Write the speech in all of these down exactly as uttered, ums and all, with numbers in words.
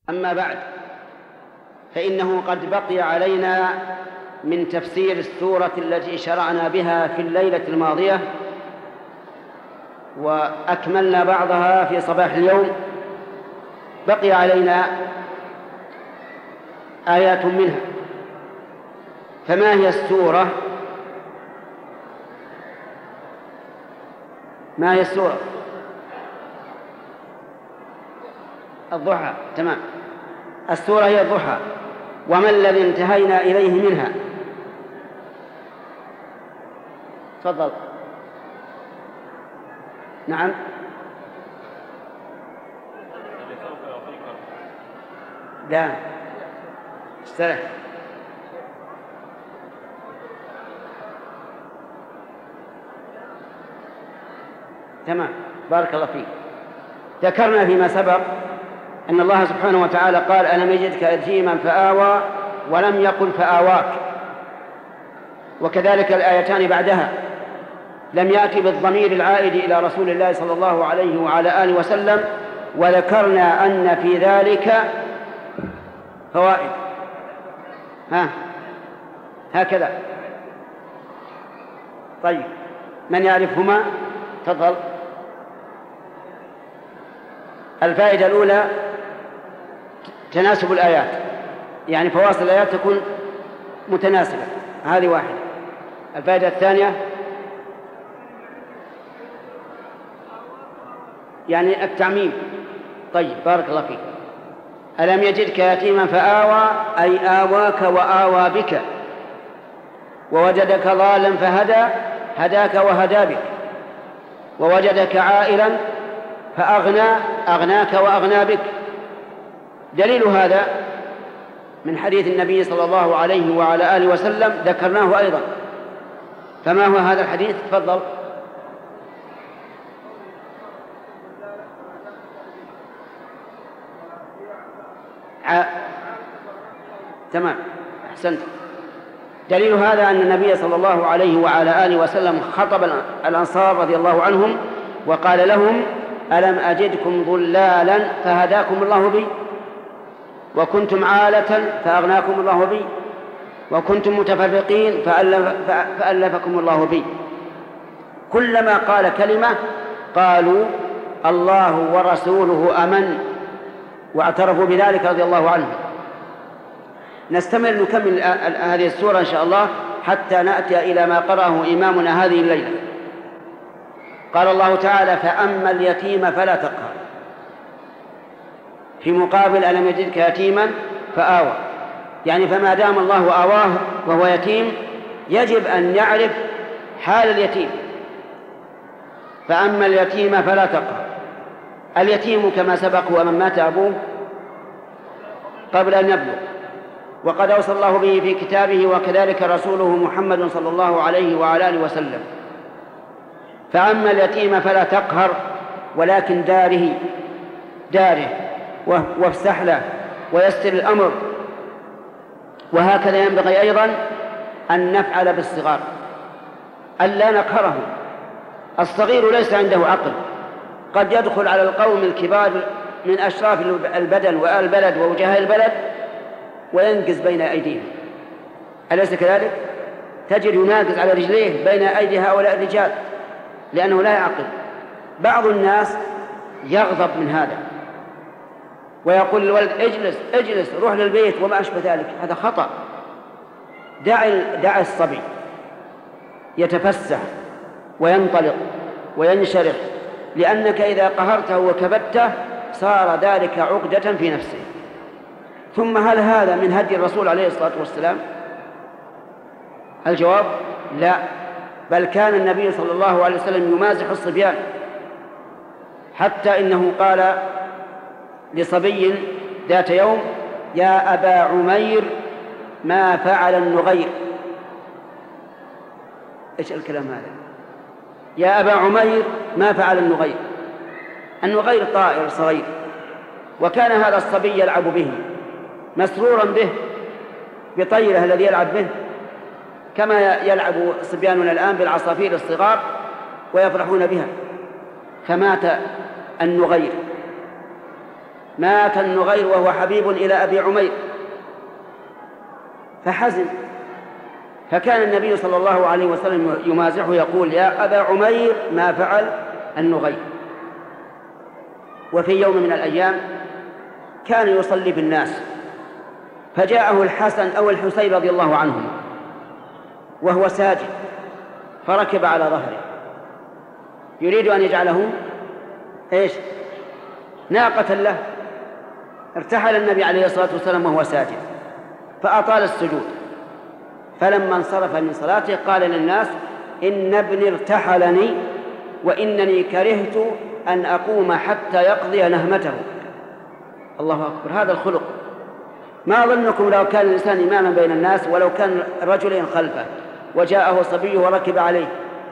أما بعد، فإنه قد بقي علينا من تفسير السورة التي شرعنا بها في الليلة الماضية، وأكملنا بعضها في صباح اليوم. بقي علينا آيات منها. فما هي السورة؟ ما هي السورة؟ الضحى. تمام، السورة هي الضحى. وما الذي انتهينا إليه منها؟ تفضل. نعم. لا، استرح. تمام، بارك الله فيك. ذكرنا فيما سبق أن الله سبحانه وتعالى قال: ألم يجدك يتيما فآوى، ولم يقل فآواك. وكذلك الآيتان بعدها لم يأتي بالضمير العائد إلى رسول الله صلى الله عليه وعلى آله وسلم. وذكرنا أن في ذلك فوائد. ها هكذا. طيب، من يعرفهما؟ تفضل. الفائدة الأولى تناسب الآيات، يعني فواصل الآيات تكون متناسبة، هذه واحدة. الفائدة الثانية يعني التعميم. طيب، بارك الله فيك. ألم يجدك يتيما فآوى، أي آواك وآوى بك. ووجدك ضالا فهدى، هداك وهدى بك. ووجدك عائلا فأغنى، أغناك وأغنى بك. دليل هذا من حديث النبي صلى الله عليه وعلى آله وسلم، ذكرناه أيضا. فما هو هذا الحديث؟ تفضل. ع... تمام، أحسنت. دليل هذا أن النبي صلى الله عليه وعلى آله وسلم خطب الأنصار رضي الله عنهم وقال لهم: ألم أجدكم ضلالا فهداكم الله بي، وكنتم عالة فأغناكم الله بي، وكنتم متفرقين فألف فألفكم الله بي. كلما قال كلمة قالوا الله ورسوله أمن، واعترفوا بذلك رضي الله عنهم. نستمر نكمل هذه السورة إن شاء الله حتى نأتي إلى ما قرأه إمامنا هذه الليلة. قال الله تعالى: فأما اليتيم فلا تقهر، في مقابل ألم يجدك يتيما فآوى، يعني فما دام الله آواه وهو يتيم يجب أن يعرف حال اليتيم. فأما اليتيم فلا تقهر. اليتيم كما سبق هو من مات أبوه قبل أن يبلغ، وقد أوصى الله به في كتابه، وكذلك رسوله محمد صلى الله عليه وعلى آله وسلم. فأما اليتيم فلا تقهر، ولكن داره داره وافسح له ويسر الأمر. وهكذا ينبغي أيضا أن نفعل بالصغار، ألا نقهره. الصغير ليس عنده عقل، قد يدخل على القوم الكبار من أشراف البدن والبلد ووجهاء البلد وينقز بين أيديهم، أليس كذلك؟ تجد يناقز على رجليه بين أيدي هؤلاء الرجال لأنه لا يعقل. بعض الناس يغضب من هذا ويقول للولد: اجلس اجلس روح للبيت وما أشبه ذلك. هذا خطأ. دع دع الصبي يتفسح وينطلق وينشرح، لأنك إذا قهرته وكبته صار ذلك عقدة في نفسه. ثم هل هذا من هدي الرسول عليه الصلاة والسلام؟ الجواب: لا، بل كان النبي صلى الله عليه وسلم يمازح الصبيان، حتى إنه قال لصبي ذات يوم: يا أبا عمير ما فعل النغير. إيش الكلام هذا؟ يا أبا عمير ما فعل النغير. النغير طائر صغير، وكان هذا الصبي يلعب به مسرورا به بطيره الذي يلعب به، كما يلعب صبياننا الآن بالعصافير الصغار ويفرحون بها. فمات النغير. مات النغير وهو حبيب إلى أبي عمير، فحزن، فكان النبي صلى الله عليه وسلم يمازحه يقول: يا أبا عمير ما فعل النغير. وفي يوم من الأيام كان يصلي بالناس، فجاءه الحسن أو الحسين رضي الله عنهما وهو ساجد، فركب على ظهره يريد أن يجعله إيش؟ ناقة له. ارتحل النبي عليه الصلاة والسلام وهو ساجد فأطال السجود، فلما انصرف من صلاته قال للناس: إن ابني ارتحلني وإنني كرهت أن أقوم حتى يقضي نهمته. الله أكبر، هذا الخلق. ما ظنكم لو كان الإنسان إماما بين الناس ولو كان رجلين خلفه وجاءه صبي وركب عليه،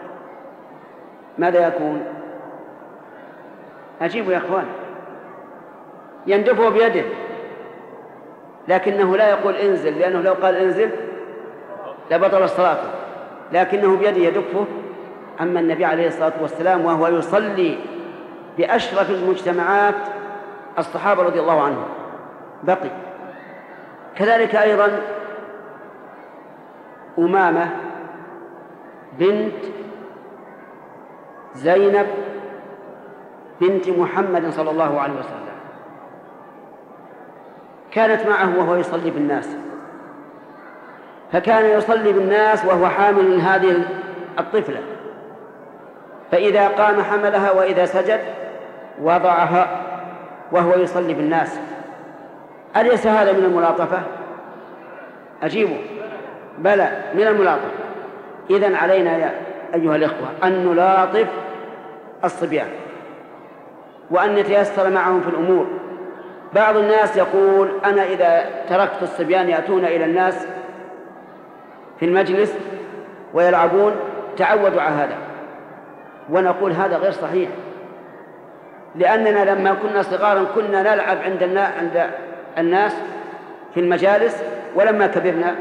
ماذا يكون؟ أجيبوا يا أخوان. يندفه بيده، لكنه لا يقول انزل، لأنه لو قال انزل لبطل الصلاة، لكنه بيده يدفه. أما النبي عليه الصلاة والسلام وهو يصلي بأشرف المجتمعات الصحابة رضي الله عنهم بقي. كذلك أيضا أمامة بنت زينب بنت محمد صلى الله عليه وسلم كانت معه وهو يصلي بالناس، فكان يصلي بالناس وهو حامل هذه الطفلة، فإذا قام حملها وإذا سجد وضعها وهو يصلي بالناس. أليس هذا من الملاطفة؟ أجيبوا: بلى، من الملاطفة. إذن علينا يا أيها الإخوة أن نلاطف الصبيان وأن نتيسر معهم في الأمور. بعض الناس يقول: أنا إذا تركت الصبيان يأتون إلى الناس في المجلس ويلعبون تعودوا على هذا، ونقول هذا غير صحيح، لأننا لما كنا صغارا كنا نلعب عند عند الناس في المجالس، ولما كبرنا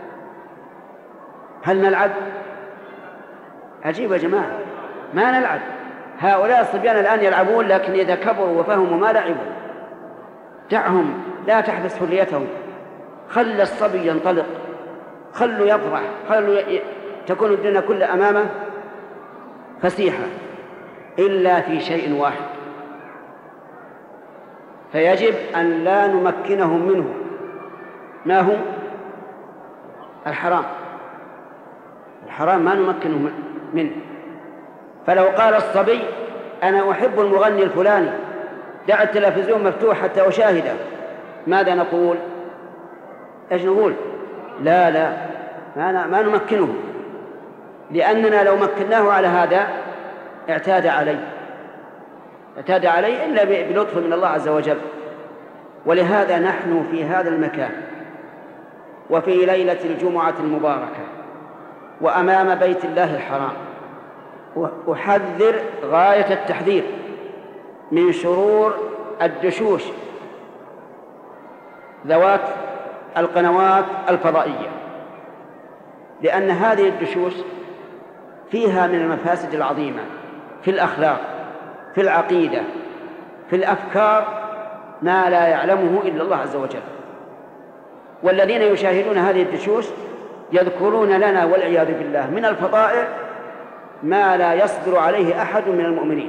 هل نلعب؟ عجيب يا جماعة، ما نلعب. هؤلاء الصبيان الآن يلعبون، لكن إذا كبروا وفهموا ما لعبوا. دعهم، لا تحبس حريتهم، خل الصبي ينطلق، خلوا يفرح، خلوا ي... تكون الدنيا كلها أمامه فسيحة، إلا في شيء واحد، فيجب أن لا نمكنهم منه. ما هو؟ الحرام. الحرام ما نمكنه منه. فلو قال الصبي: أنا أحب المغني الفلاني، دع التلفزيون مفتوح حتى أشاهده، ماذا نقول؟ إيش نقول؟ لا لا ما, ما نمكنه، لأننا لو مكناه على هذا اعتاد عليه اعتاد عليه إلا بلطف من الله عز وجل. ولهذا نحن في هذا المكان وفي ليلة الجمعة المباركة وأمام بيت الله الحرام أحذر غاية التحذير من شرور الدشوش ذوات القنوات الفضائية، لأن هذه الدشوش فيها من المفاسد العظيمة في الأخلاق، في العقيدة، في الأفكار، ما لا يعلمه إلا الله عز وجل. والذين يشاهدون هذه الدشوش يذكرون لنا والعياذ بالله من الفضائع ما لا يصبر عليه أحد من المؤمنين.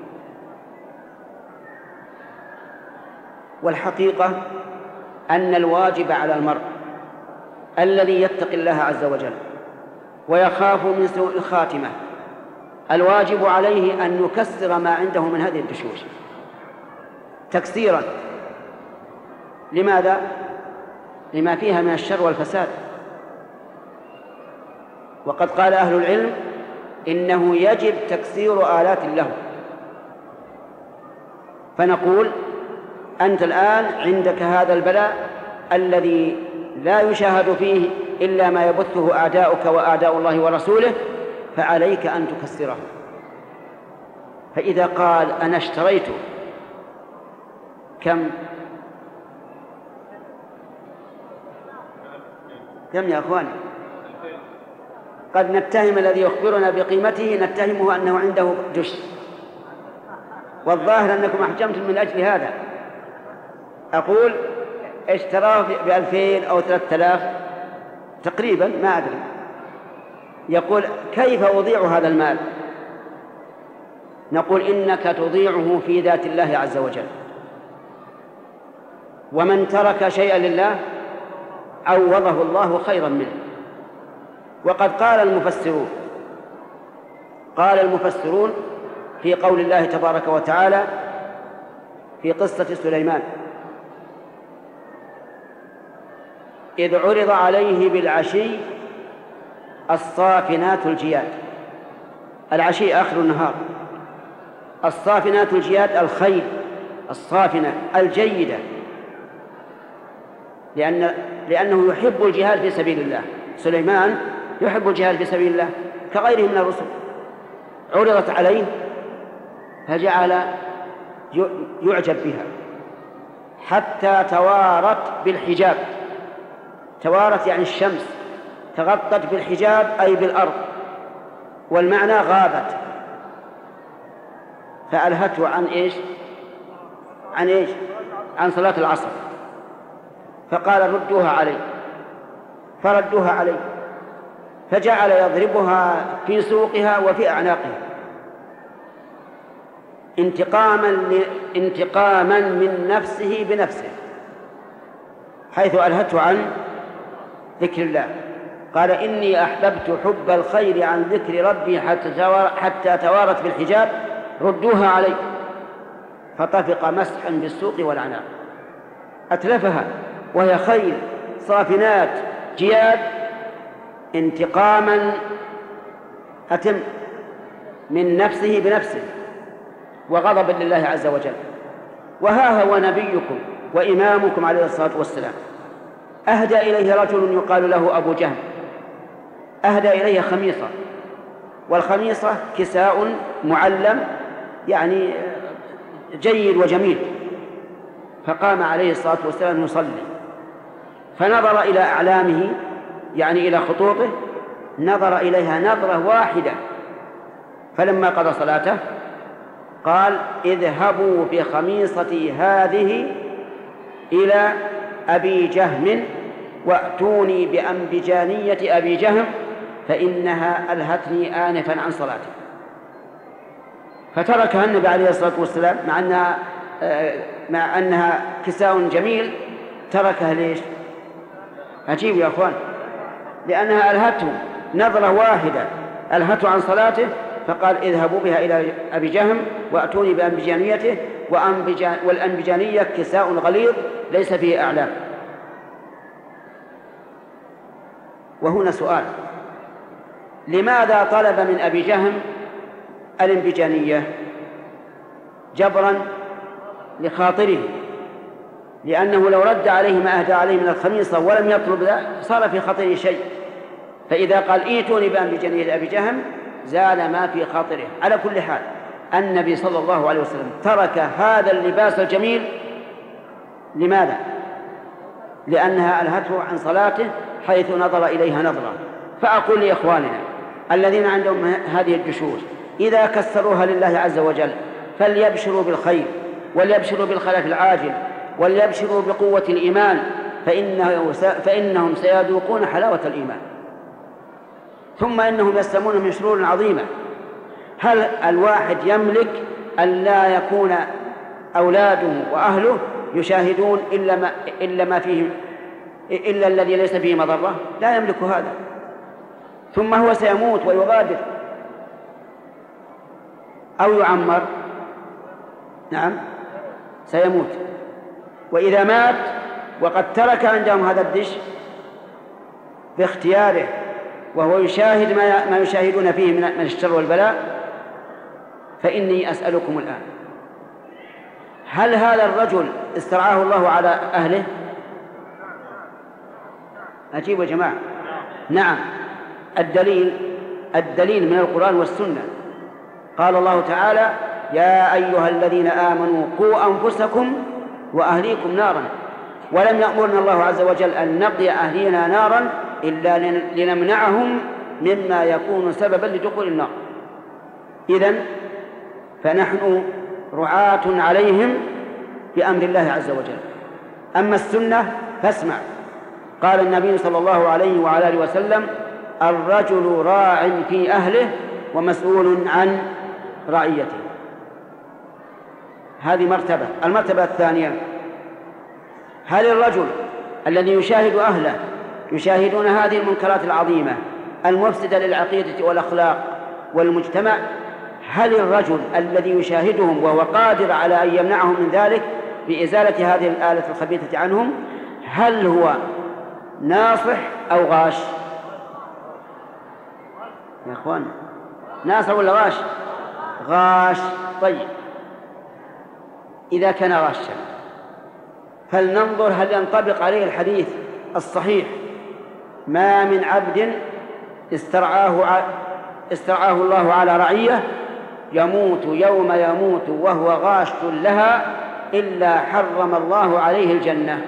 والحقيقة أن الواجب على المرء الذي يتقي الله عز وجل ويخاف من سوء الخاتمة، الواجب عليه أن يكسر ما عنده من هذه الدشوش تكسيرا. لماذا؟ لما فيها من الشر والفساد. وقد قال أهل العلم إنه يجب تكسير آلات اللهو. فنقول: أنت الآن عندك هذا البلاء الذي لا يشاهد فيه إلا ما يبثه أعداؤك وأعداء الله ورسوله، فعليك أن تكسره. فإذا قال: أنا اشتريته كم كم يا أخواني؟ قد نتهم الذي يخبرنا بقيمته نتهمه أنه عنده دش، والظاهر أنكم أحجمتم من أجل هذا. أقول اشتراه بألفين أو ثلاثة آلاف تقريبا، ما أدري. يقول كيف أضيع هذا المال؟ نقول إنك تضيعه في ذات الله عز وجل، ومن ترك شيئا لله عوضه الله خيرا منه. وقد قال المفسرون قال المفسرون في قول الله تبارك وتعالى في قصة سليمان: إذ عرض عليه بالعشي الصافنات الجياد. العشي آخر النهار، الصافنات الجياد الخيل الصافنة الجيدة، لأن لأنه يحب الجهاد في سبيل الله. سليمان يحب الجهاد في سبيل الله كغيره من الرسل. عرضت عليه فجعل يعجب بها حتى توارت بالحجاب. توارت يعني الشمس تغطت بالحجاب أي بالأرض، والمعنى غابت. فألهته عن إيش؟ عن إيش؟ عن صلاة العصر. فقال ردوها علي، فردوها علي، فجعل يضربها في سوقها وفي أعناقها انتقاما انتقاما من نفسه بنفسه، حيث ألهته عن ذكر الله. قال: إني أحببت حب الخير عن ذكر ربي حتى توارت بالحجاب، ردوها علي. فطفق مسحا بالسوق والعناق، أتلفها وهي خيل صافنات جياد انتقاما أتم من نفسه بنفسه وغضبا لله عز وجل. وها هو نبيكم وإمامكم عليه الصلاة والسلام أهدى إليه رجل يقال له أبو جهم، أهدى إليه خميصة، والخميصة كساء معلم يعني جيد وجميل. فقام عليه الصلاة والسلام يصلي، فنظر إلى أعلامه يعني إلى خطوطه، نظر إليها نظرة واحدة. فلما قضى صلاته قال: اذهبوا بخميصتي هذه إلى أبي جهم وأتوني بأنبجانية أبي جهم فإنها ألهتني آنفا عن صلاته. فتركها النبي عليه الصلاة والسلام مع أنها, مع أنها كساء جميل، تركها ليش؟ عجيب يا أخوان، لأنها ألهته نظرة واحدة، ألهته عن صلاته. فقال: اذهبوا بها إلى أبي جهم وأتوني بأنبجانيته، والأنبجانية كساء غليظ ليس فيه أعلام. وهنا سؤال: لماذا طلب من أبي جهم الانبجانية؟ جبرا لخاطره، لأنه لو رد عليه ما أهدى عليه من الخميصة ولم يطلب ذلك صار في خاطره شيء. فإذا قال: ائتوني بأنبجانية أبي جهم زال ما في خاطره. على كل حال النبي صلى الله عليه وسلم ترك هذا اللباس الجميل. لماذا؟ لأنها ألهته عن صلاته حيث نظر إليها نظرة. فأقول لإخواننا الذين عندهم هذه الدشوش إذا كسروها لله عز وجل فليبشروا بالخير، وليبشروا بالخلف العاجل، وليبشروا بقوة الإيمان، فإنه فإنهم سيذوقون حلاوة الإيمان، ثم إنهم يسلمون من شرور عظيمة. هل الواحد يملك أن لا يكون أولاده وأهله يشاهدون إلا ما, إلا ما فيه إلا الذي ليس فيه مضرة؟ لا يملك هذا. ثم هو سيموت ويغادر أو يعمر، نعم سيموت. وإذا مات وقد ترك عندهم هذا الدش باختياره وهو يشاهد ما يشاهدون فيه من الشر والبلاء، فإني أسألكم الآن: هل هذا الرجل استرعاه الله على أهله؟ أجيبوا يا جماعة. نعم. الدليل الدليل من القرآن والسنة. قال الله تعالى: يا أيها الذين آمنوا قوا أنفسكم وأهليكم نارا. ولم يأمرنا الله عز وجل أن نقي أهلينا نارا إلا لنمنعهم مما يكون سببا لدخول النار. إذن فنحن رعاة عليهم بأمر الله عز وجل. أما السنة فاسمع. قال النبي صلى الله عليه وعلى آله وسلم: الرجل راع في أهله ومسؤول عن رعيته. هذه مرتبة. المرتبة الثانية: هل الرجل الذي يشاهد أهله يشاهدون هذه المنكرات العظيمة المفسدة للعقيدة والأخلاق والمجتمع، هل الرجل الذي يشاهدهم وهو قادر على أن يمنعهم من ذلك بإزالة هذه الآلة الخبيثة عنهم، هل هو ناصح أو غاش؟ يا أخوان، ناصح ولا غاش؟ غاش. طيب، إذا كان غاشا فلننظر هل ينطبق عليه الحديث الصحيح: ما من عبد استرعاه استرعاه الله على رعية يموت يوم يموت وهو غاش لها إلا حرم الله عليه الجنة.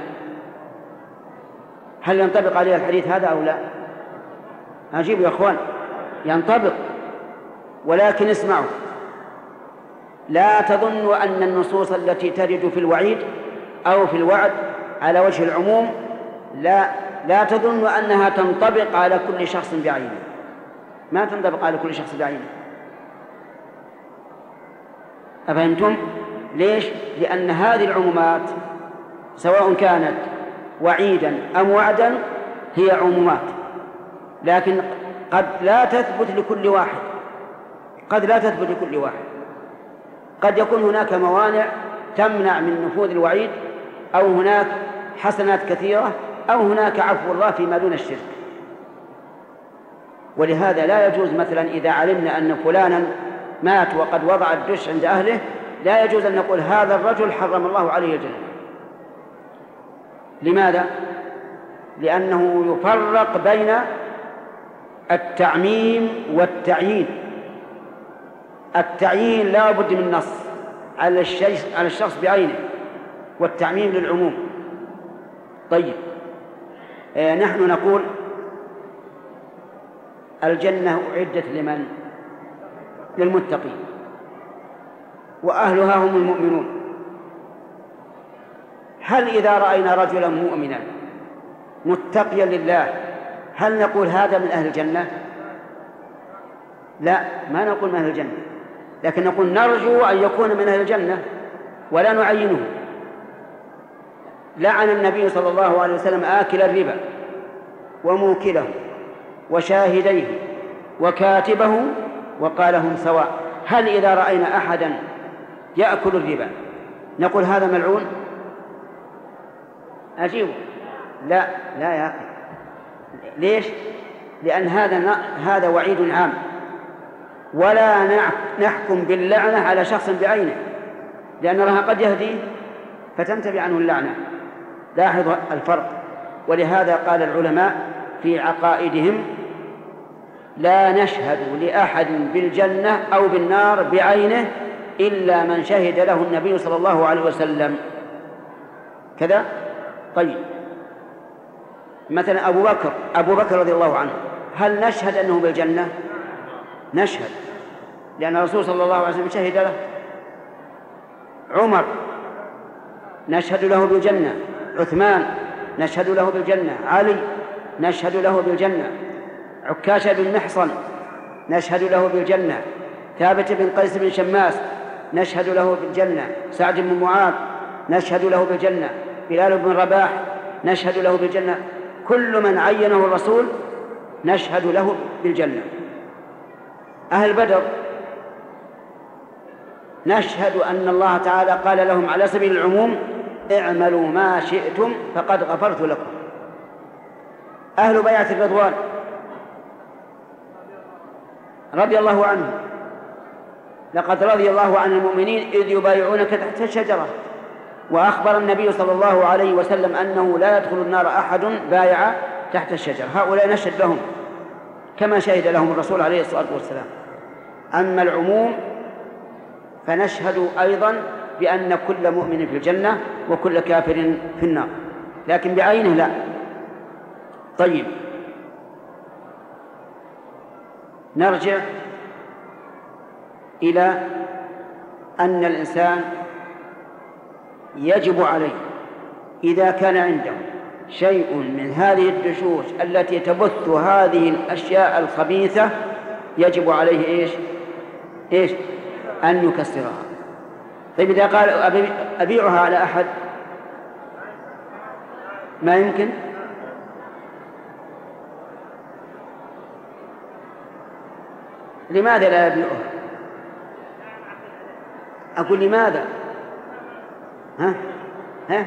هل ينطبق عليه الحديث هذا أو لا؟ أجيبوا يا أخوان، ينطبق. ولكن اسمعوا، لا تظنوا أن النصوص التي ترد في الوعيد أو في الوعد على وجه العموم لا لا تظنوا أنها تنطبق على كل شخص بعينه. ما تنطبق على كل شخص بعينه. أفهمتم؟ ليش؟ لأن هذه العمومات سواء كانت وعيدا أم وعدا هي عمومات، لكن قد لا تثبت لكل واحد. قد لا تثبت لكل واحد. قد يكون هناك موانع تمنع من نفوذ الوعيد، أو هناك حسنات كثيرة، أو هناك عفو الله فيما دون الشرك. ولهذا لا يجوز مثلا إذا علمنا أن فلانا مات وقد وضع الدش عند أهله، لا يجوز أن نقول هذا الرجل حرم الله عليه الجنة. لماذا؟ لأنه يفرق بين التعميم والتعيين. التعيين لا بد من نص على الشخص على الشخص بعينه، والتعميم للعموم. طيب، آه نحن نقول الجنة أعدت لمن؟ للمتقين، وأهلها هم المؤمنون. هل إذا رأينا رجلا مؤمنا متقيا لله هل نقول هذا من أهل الجنة؟ لا، ما نقول من أهل الجنة، لكن نقول نرجو أن يكون من أهل الجنة ولا نعينه. لعن النبي صلى الله عليه وسلم آكل الربا وموكله وشاهديه وكاتبه وقال هم سواء. هل إذا رأينا أحدا يأكل الربا نقول هذا ملعون؟ أجيبه لا لا يا أخي. ليش؟ لأن هذا هذا وعيد عام، ولا نحكم باللعنة على شخص بعينه، لأن الله قد يهديه فتنتبه عنه اللعنة. لاحظ الفرق. ولهذا قال العلماء في عقائدهم: لا نشهد لأحد بالجنة أو بالنار بعينه إلا من شهد له النبي صلى الله عليه وسلم كذا. طيب، مثلا أبو بكر أبو بكر رضي الله عنه، هل نشهد أنه بالجنة؟ نشهد، لأن الرسول صلى الله عليه وسلم شهد له. عمر نشهد له بالجنة، عثمان نشهد له بالجنة، علي نشهد له بالجنة، عكاشة بن محصن نشهد له بالجنة، ثابت بن قيس بن شماس نشهد له بالجنة، سعد بن معاذ نشهد له بالجنة، بلال بن رباح نشهد له بالجنة. كل من عينه الرسول نشهد له بالجنة. أهل بدر نشهد أن الله تعالى قال لهم على سبيل العموم: اعملوا ما شئتم فقد غفرت لكم. أهل بيعة الرضوان رضي الله عنهم: لقد رضي الله عن المؤمنين إذ يبايعونك تحت الشجرة. وأخبر النبي صلى الله عليه وسلم أنه لا يدخل النار أحد بايع تحت الشجرة. هؤلاء نشهد لهم كما شهد لهم الرسول عليه الصلاة والسلام. أما العموم فنشهد أيضا بأن كل مؤمن في الجنة وكل كافر في النار، لكن بعينه لا. طيب، نرجع إلى أن الإنسان يجب عليه إذا كان عنده شيء من هذه الدشوش التي تبث هذه الأشياء الخبيثة يجب عليه إيش إيش أن يكسرها. طيب إذا قال أبيعها على أحد ما يمكن، لماذا لا يبيعها؟ أقول لماذا؟ ها؟ ها؟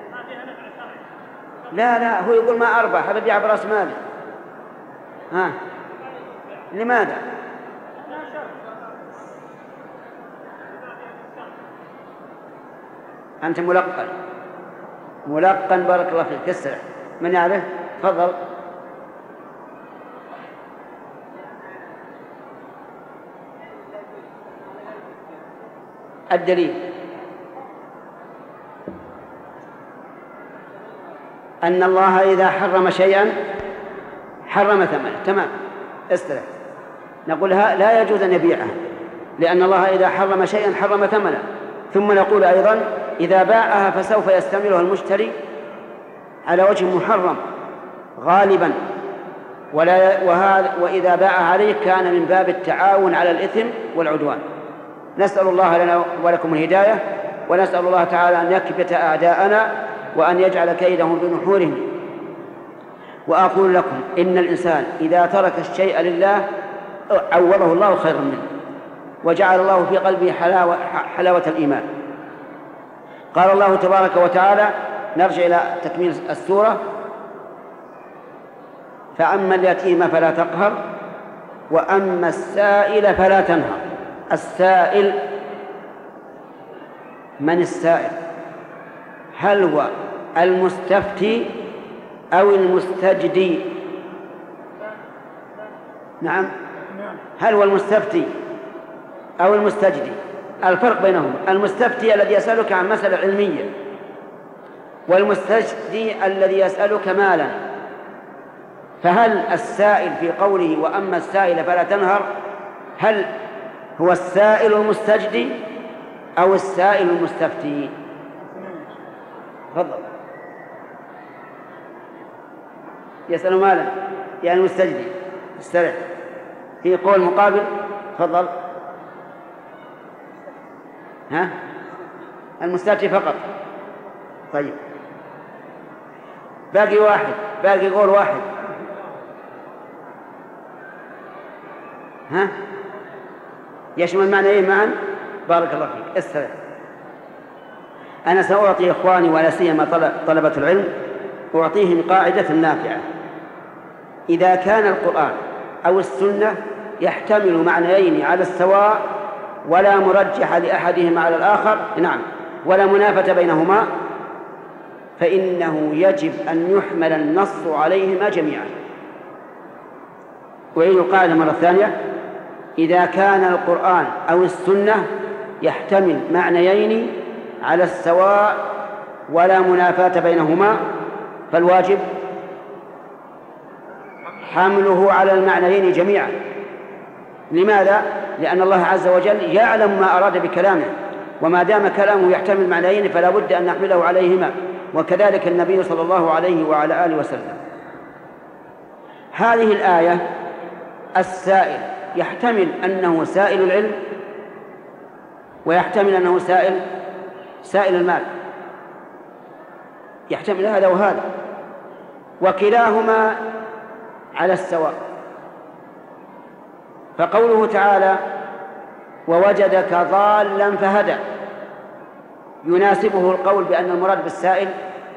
لا لا هو يقول ما أربح أبيع برأس مالي. ها؟ لماذا؟ أنت ملقن ملقن بارك الله فيك. اسرع من يعرف؟ تفضل. الدليل أن الله إذا حرم شيئا حرم ثمنه. تمام، استرح. نقول لا يجوز أن يبيعه لأن الله إذا حرم شيئا حرم ثمنه. ثم نقول أيضا إذا باعها فسوف يستعملها المشتري على وجه محرم غالبا، ولا وهذا وإذا باع عليه كان من باب التعاون على الإثم والعدوان. نسأل الله لنا ولكم الهداية، ونسأل الله تعالى أن يكبت أعداءنا وأن يجعل كيدهم بنحورهم. وأقول لكم إن الإنسان إذا ترك الشيء لله عوضه الله خيرا منه وجعل الله في قلبه حلاوة, حلاوة الإيمان. قال الله تبارك وتعالى، نرجع إلى تكميل السورة: فأما اليتيم فلا تقهر وأما السائل فلا تنهر. السائل، من السائل؟ هل هو المستفتي أو المستجدي؟ نعم، هل هو المستفتي أو المستجدي؟ الفرق بينهما: المستفتي الذي يسألك عن مسألة علمية، والمستجدي الذي يسألك مالا. فهل السائل في قوله وأما السائل فلا تنهر هل هو السائل المستجدي أو السائل المستفتي؟ تفضل. يسأل مالا يعني المستجدي. استرح. في قول مقابل. تفضل. ها؟ المستفتي فقط. طيب، باقي واحد، باقي قول واحد. ها؟ يشمل معنيين معا. بارك الله فيك. استرح. أنا سأعطي إخواني ولا سيما طلبة العلم أعطيهم قاعدة نافعة: إذا كان القرآن أو السنة يحتمل معنيين على السواء ولا مرجح لأحدهما على الآخر، نعم، ولا منافة بينهما، فإنه يجب أن يحمل النص عليهما جميعا. أعيد القاعدة مرة ثانية: إذا كان القرآن أو السنة يحتمل معنيين على السواء ولا منافاة بينهما، فالواجب حمله على المعنيين جميعا. لماذا؟ لأن الله عز وجل يعلم ما أراد بكلامه، وما دام كلامه يحتمل معنيين فلا بد أن نحمله عليهما، وكذلك النبي صلى الله عليه وعلى آله وسلم. هذه الآية السائل يحتمل أنه سائل العلم ويحتمل أنه سائل سائل المال، يحتمل هذا وهذا، وكلاهما على السواء. فقوله تعالى ووجدك ضالا فهدى يناسبه القول بأن المراد بالسائل،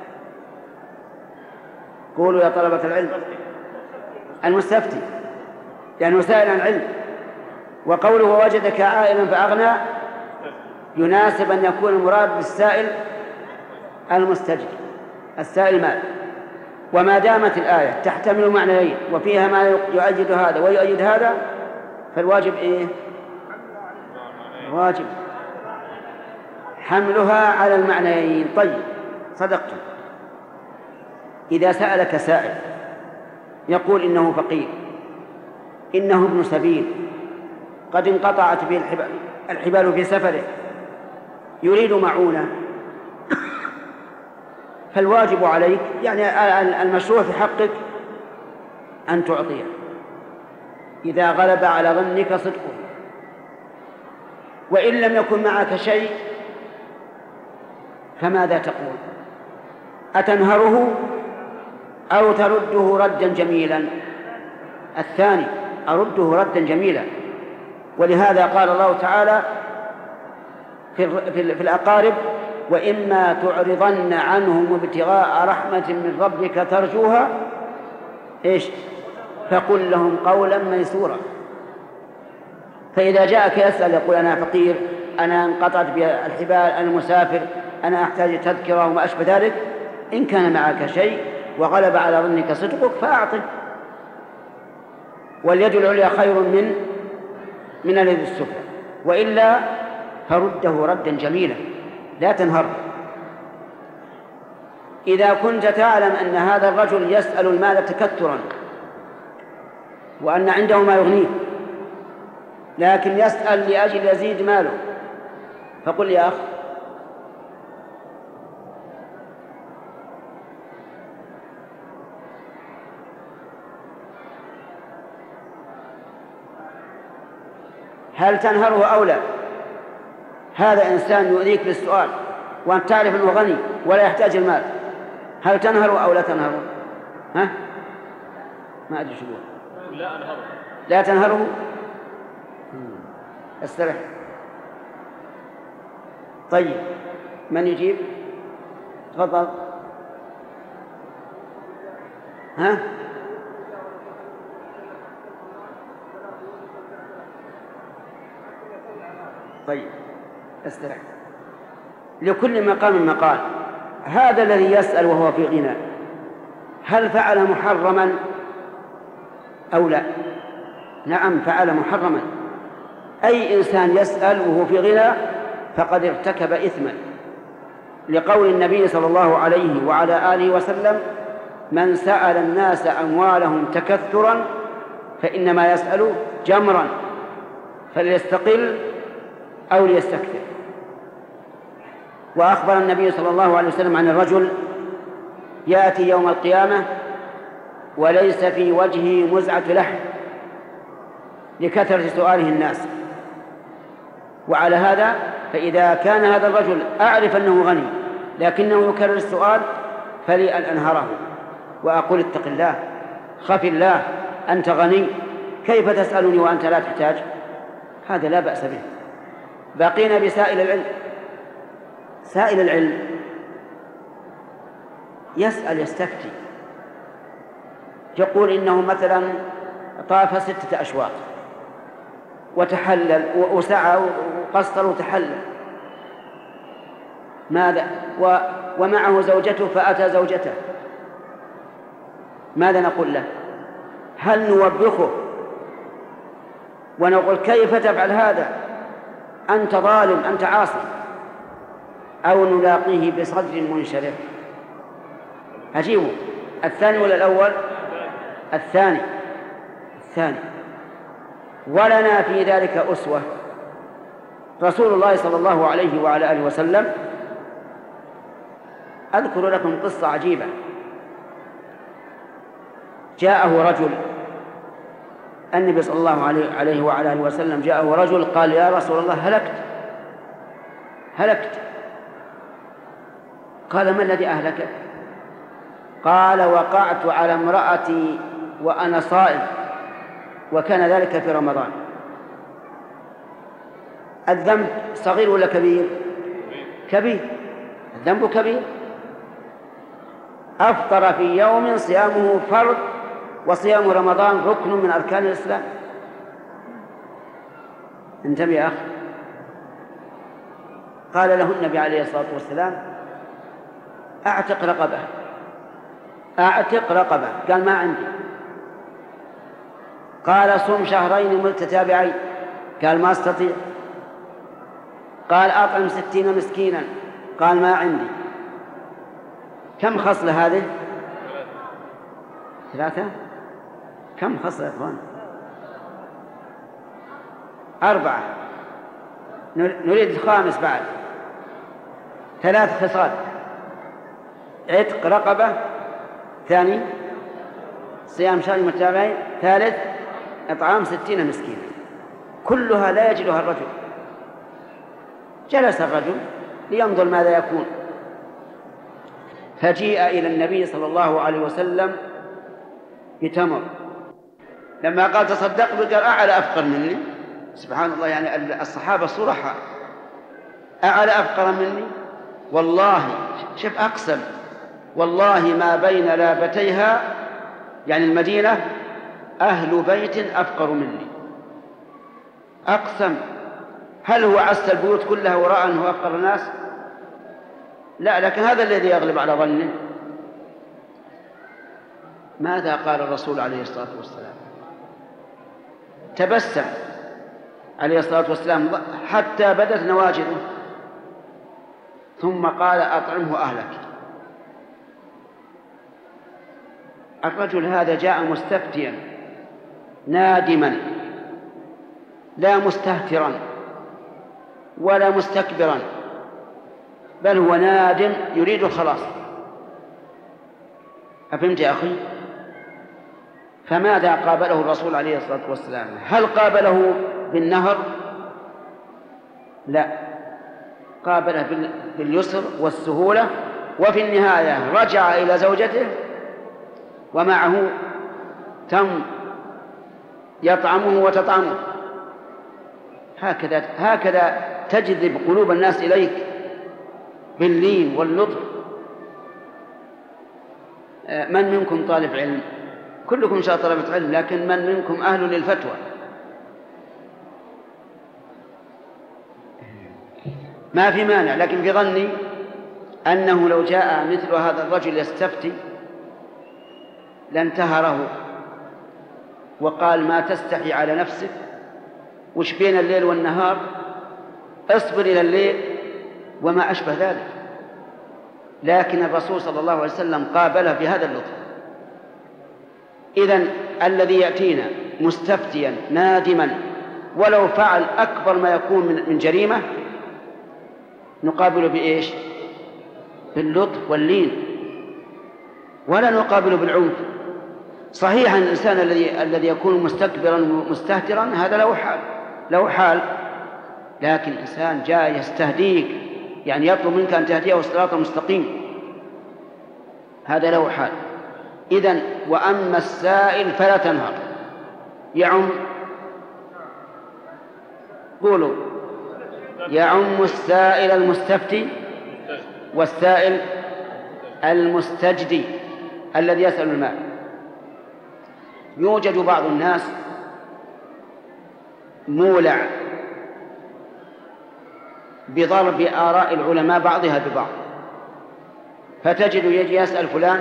قولوا يا طلبة العلم، المستفتي لأنه سائل عن علم. وقوله ووجدك عائلا فأغنى يناسب أن يكون المراد بالسائل المستجد، السائل مال. وما دامت الآية تحتمل معنيين وفيها ما يؤيد هذا ويؤيد هذا، فالواجب إيه؟ واجب حملها على المعنيين. طيب، صدقت. إذا سألك سائل يقول إنه فقير، إنه ابن سبيل، قد انقطعت به الحبال في سفره، يريد معونة، فالواجب عليك يعني المشروع في حقك أن تعطيه إذا غلب على ظنك صدقه. وإن لم يكن معك شيء فماذا تقول؟ أتنهره أو ترده ردا جميلا؟ الثاني، أرده ردا جميلا. ولهذا قال الله تعالى في, في, في الأقارب: وإما تعرضن عنهم ابتغاء رحمة من ربك ترجوها إيش؟ فقل لهم قولا ميسورا. فإذا جاءك يسأل يقول: أنا فقير، أنا انقطعت بالحبال، أنا مسافر، أنا أحتاج تذكرة وما أشبه ذلك، إن كان معك شيء وغلب على ظنك صدقك فأعطه. واليد العليا خير من من اليد السفلى، وإلا فرده ردا جميلا، لا تنهره. إذا كنت تعلم أن هذا الرجل يسأل المال تكثرا وأن عنده ما يغنيه، لكن يسأل لأجل يزيد ماله، فقل: يا أخ، هل تنهره أو لا؟ هذا إنسان يؤذيك بالسؤال وأنت تعرف أنه غني ولا يحتاج المال، هل تنهره أو لا تنهره؟ ها؟ ما أدري شو يقول. لا أنهره. لا تنهره؟ استرح. طيب، من يجيب؟ تفضل. ها؟ طيب، استرح. لكل مقام مقال. هذا الذي يسأل وهو في غنى هل فعل محرما أو لا؟ نعم، فعل محرما. أي إنسان يسأل وهو في غنى فقد ارتكب إثما، لقول النبي صلى الله عليه وعلى آله وسلم: من سأل الناس أموالهم تكثرا فإنما يسأل جمرا فليستقل أو ليستكثر. وأخبر النبي صلى الله عليه وسلم عن الرجل يأتي يوم القيامة وليس في وجهه مزعة لحم لكثرة سؤاله الناس. وعلى هذا فإذا كان هذا الرجل أعرف أنه غني لكنه يكرر السؤال فلي أن أنهره وأقول: اتق الله، خف الله، أنت غني، كيف تسألني وأنت لا تحتاج؟ هذا لا بأس به. بقينا بسائل العلم. سائل العلم يسأل يستفتي، يقول إنه مثلا طاف ستة أشواط وتحلل وسعى وقصر وتحلل، ماذا؟ و ومعه زوجته فأتى زوجته، ماذا نقول له؟ هل نوبخه ونقول: كيف تفعل هذا؟ أنت ظالم، أنت عاصي، أو نلاقيه بصدر منشرح؟ عجيب. الثاني ولا الأول؟ الثاني. الثاني. ولنا في ذلك أسوة. رسول الله صلى الله عليه وعلى آله وسلم، أذكر لكم قصة عجيبة. جاءه رجل، النبي صلى الله عليه وعلى آله وسلم جاءه رجل قال: يا رسول الله، هلكت هلكت قال: ما الذي أهلكك؟ قال: وقعت على امرأتي وأنا صائم، وكان ذلك في رمضان. الذنب صغير ولا كبير؟ كبير. الذنب كبير. أفطر في يوم صيامه فرض، وصيام رمضان ركن من أركان الإسلام. انتبه يا أخي. قال له النبي عليه الصلاة والسلام: أعتق رقبة، أعتق رقبة. قال: ما عندي. قال: صم شهرين متتابعين. قال: ما أستطيع. قال: أطعم ستين مسكينا. قال: ما عندي. كم خصلة هذه؟ ثلاثة. كم خصلة يا إخوان؟ أربعة. نريد الخامس بعد. ثلاث خصال. عتق رقبة، ثاني صيام شهر متابعين، ثالث إطعام ستين مسكينا. كلها لا يجدها الرجل. جلس الرجل لينظر ماذا يكون، فجيء إلى النبي صلى الله عليه وسلم بتمر. لما قال تصدق قال أعلى أفقر مني. سبحان الله، يعني الصحابة صرحاء. أعلى أفقر مني والله، شوف أقسم، والله ما بين لابتيها يعني المدينة أهل بيت أفقر مني. أقسم. هل هو عس البيوت كلها وراء أنه أفقر الناس؟ لا، لكن هذا الذي يغلب على ظنه. ماذا قال الرسول عليه الصلاة والسلام؟ تبسم عليه الصلاة والسلام حتى بدت نواجذه، ثم قال أطعمه أهلك. الرجل هذا جاء مستفتيا نادما، لا مستهترا ولا مستكبرا، بل هو نادم يريد الخلاص. أفهمت يا أخي؟ فماذا قابله الرسول عليه الصلاة والسلام؟ هل قابله بالنهر؟ لا، قابله باليسر والسهولة، وفي النهاية رجع إلى زوجته ومعه تمر يطعمه وتطعمه. هكذا هكذا تجذب قلوب الناس إليك باللين واللطف. من منكم طالب علم؟ كلكم إن شاء الله طلبة علم، لكن من منكم أهل للفتوى؟ ما في مانع، لكن في ظني أنه لو جاء مثل هذا الرجل يستفتي لانتهره وقال ما تستحي على نفسك، وش بين الليل والنهار، اصبر إلى الليل وما أشبه ذلك. لكن الرسول صلى الله عليه وسلم قابله بهذا اللطف. إذن الذي يأتينا مستفتيا نادما ولو فعل أكبر ما يكون من جريمة نقابله بإيش؟ باللطف واللين، ولا نقابله بالعنف. صحيح أن الإنسان الذي الذي يكون مستكبرا ومستهترا هذا له حال له حال لكن إنسان جاء يستهديك، يعني يطلب منك أن تهديه الصراط المستقيم، هذا له حال. إذن وأما السائل فلا تنهر. يعم، قولوا، يعم السائل المستفتي والسائل المستجدي الذي يسأل المال. يوجد بعض الناس مولع بضرب آراء العلماء بعضها ببعض، فتجد يجي يسأل فلان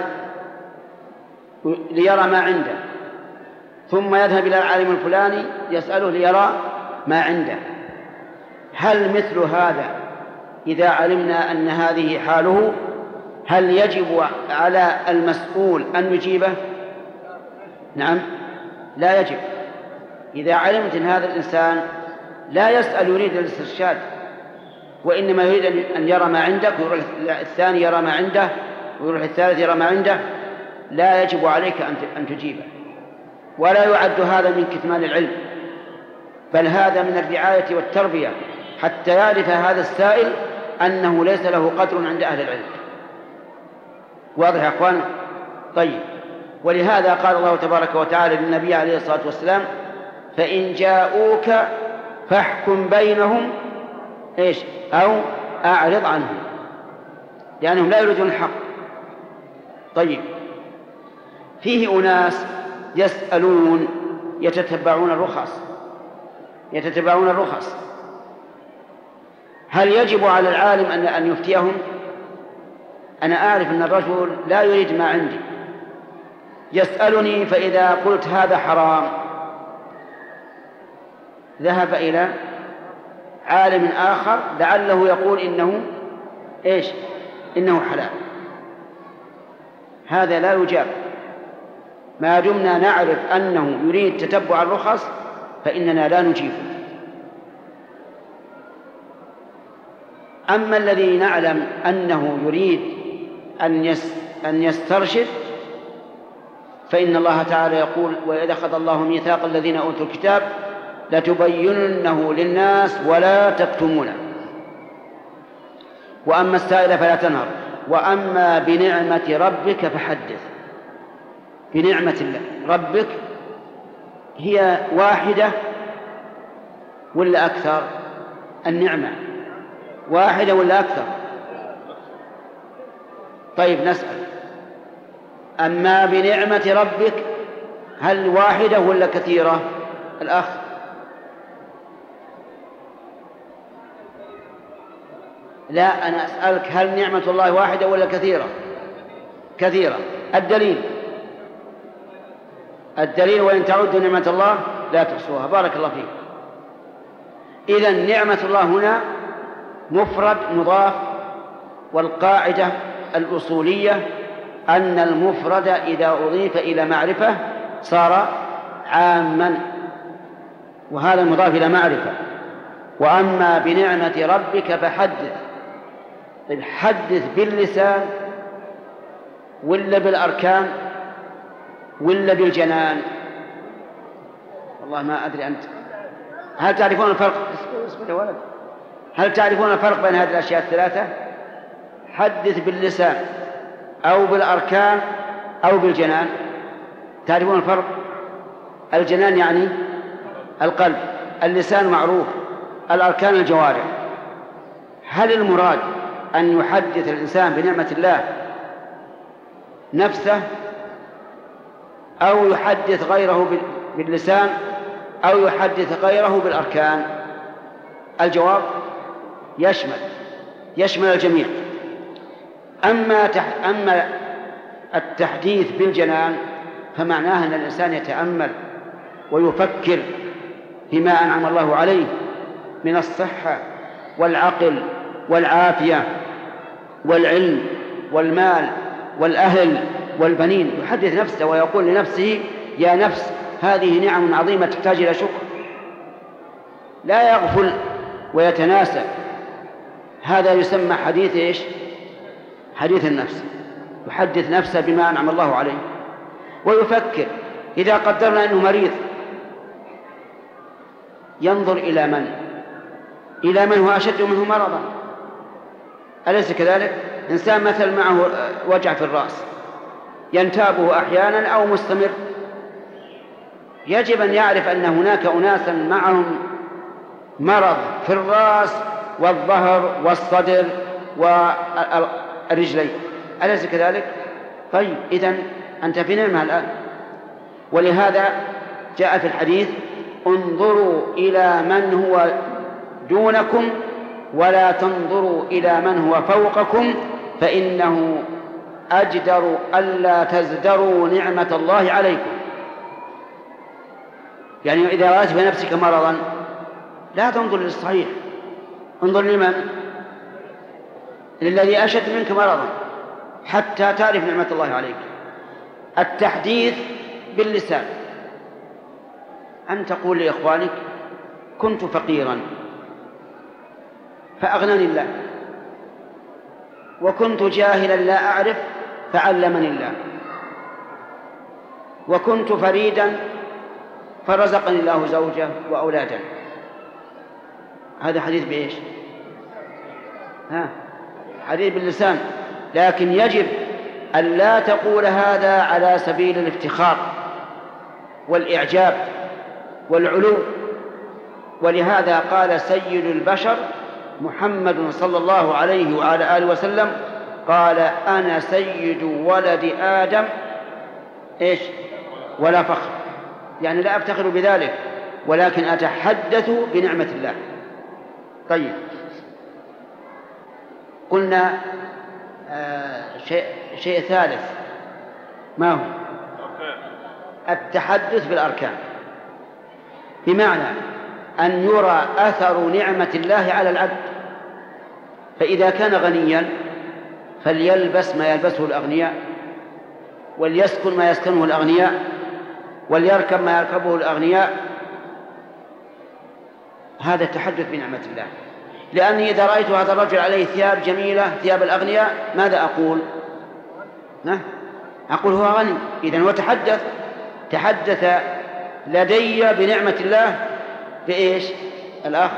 ليرى ما عنده، ثم يذهب إلى العالم الفلاني يسأله ليرى ما عنده. هل مثل هذا إذا علمنا أن هذه حاله هل يجب على المسؤول أن يجيبه؟ نعم، لا يجب. إذا علمت أن هذا الإنسان لا يسأل يريد الاسترشاد، وإنما يريد أن يرى ما عندك، ويروح الثاني يرى ما عنده، ويروح الثالث يرى ما عنده، لا يجب عليك أن تجيبه، ولا يعد هذا من كتمان العلم، بل هذا من الرعاية والتربية، حتى يعرف هذا السائل أنه ليس له قدر عند أهل العلم. واضح يا أخوان؟ طيب، ولهذا قال الله تبارك وتعالى للنبي عليه الصلاة والسلام: فإن جاءوك فاحكم بينهم إيش أو أعرض عنهم، لأنهم لا يريدون الحق. طيب، فيه أناس يسألون يتتبعون الرخص يتتبعون الرخص هل يجب على العالم أن أن يفتيهم؟ أنا أعرف أن الرجل لا يريد ما عندي، يسألني، فإذا قلت هذا حرام ذهب إلى عالم آخر لعله يقول إنه إيش إنه حلال. هذا لا يجاب. ما دمنا نعرف أنه يريد تتبع الرخص فإننا لا نجيبه. أما الذي نعلم أنه يريد أن أن يسترشد، فإن الله تعالى يقول: وإذا أخذ الله ميثاق الذين أوتوا الكتاب لتبيننه للناس ولا تكتمونه. وأما السائل فلا تنهر، وأما بنعمة ربك فحدث. بنعمة الله ربك هي واحدة ولا أكثر؟ النعمة واحدة ولا أكثر؟ طيب نسأل: أما بنعمة ربك هل واحدة ولا كثيرة؟ الأخ لا، أنا أسألك هل نعمة الله واحدة ولا كثيرة؟ كثيرة. الدليل الدليل وإن تعدوا نعمة الله لا تحصوها. بارك الله فيك. إذن نعمة الله هنا مفرد مضاف، والقاعدة الأصولية أن المفرد إذا أضيف إلى معرفة صار عاما، وهذا المضاف إلى معرفة. وأما بنعمة ربك فحدث. طيب حدث باللسان ولا بالأركان ولا بالجنان؟ والله ما أدري. أنت هل تعرفون الفرق؟ اسمع يا ولد، هل تعرفون الفرق بين هذه الأشياء الثلاثة؟ حدث باللسان أو بالأركان أو بالجنان، تعرفون الفرق؟ الجنان يعني القلب، اللسان معروف، الأركان الجوارح. هل المراد أن يحدث الإنسان بنعمة الله نفسه، أو يحدث غيره باللسان، أو يحدث غيره بالأركان؟ الجواب يشمل يشمل الجميع. أما تح... أما التحديث بالجنان فمعناه أن الإنسان يتأمل ويفكر فيما أنعم الله عليه من الصحة والعقل والعافية والعلم والمال والأهل والبنين. يحدث نفسه ويقول لنفسه: يا نفس هذه نعم عظيمة تحتاج إلى شكر. لا يغفل ويتناسى. هذا يسمى حديث إيش؟ حديث النفس. يحدث نفسه بما أنعم الله عليه ويفكر. إذا قدرنا أنه مريض ينظر إلى من؟ إلى من هو أشد منه مرضا، أليس كذلك؟ إنسان مثل معه وجع في الرأس ينتابه أحيانا أو مستمر، يجب أن يعرف أن هناك أناسا معهم مرض في الرأس والظهر والصدر والرجلين، أليس كذلك؟ طيب إذن أنت في نعمة الآن. ولهذا جاء في الحديث: انظروا إلى من هو دونكم ولا تنظروا إلى من هو فوقكم فإنه أجدر ألا تزدروا نعمة الله عليكم. يعني إذا رأيت في نفسك مرضا لا تنظر للصحيح، انظر لمن؟ للذي أشد منك مرضا حتى تعرف نعمة الله عليك. التحديث باللسان أن تقول لإخوانك: كنت فقيرا فأغنني الله، وكنت جاهلا لا أعرف فعلمني الله، وكنت فريدا فرزقني الله زوجة وأولادا. هذا حديث بإيش؟ ها حديث باللسان. لكن يجب أن لا تقول هذا على سبيل الافتخار والإعجاب والعلو. ولهذا قال سيد البشر محمد صلى الله عليه وعلى آله وسلم: قال: أنا سيد ولد آدم إيش؟ ولا فخر. يعني لا أفتخر بذلك، ولكن أتحدث بنعمة الله. طيب قلنا آه شيء, شيء ثالث، ما هو؟ التحدث بالأركان، بمعنى أن يرى أثر نعمة الله على العبد. فإذا كان غنيا فليلبس ما يلبسه الأغنياء، وليسكن ما يسكنه الأغنياء، وليركب ما يركبه الأغنياء. هذا التحدث بنعمة الله. لأني إذا رأيت هذا الرجل عليه ثياب جميلة ثياب الأغنياء ماذا أقول؟ ها؟ أقول هو غني. إذن وتحدث تحدث لدي بنعمة الله بإيش الأخ؟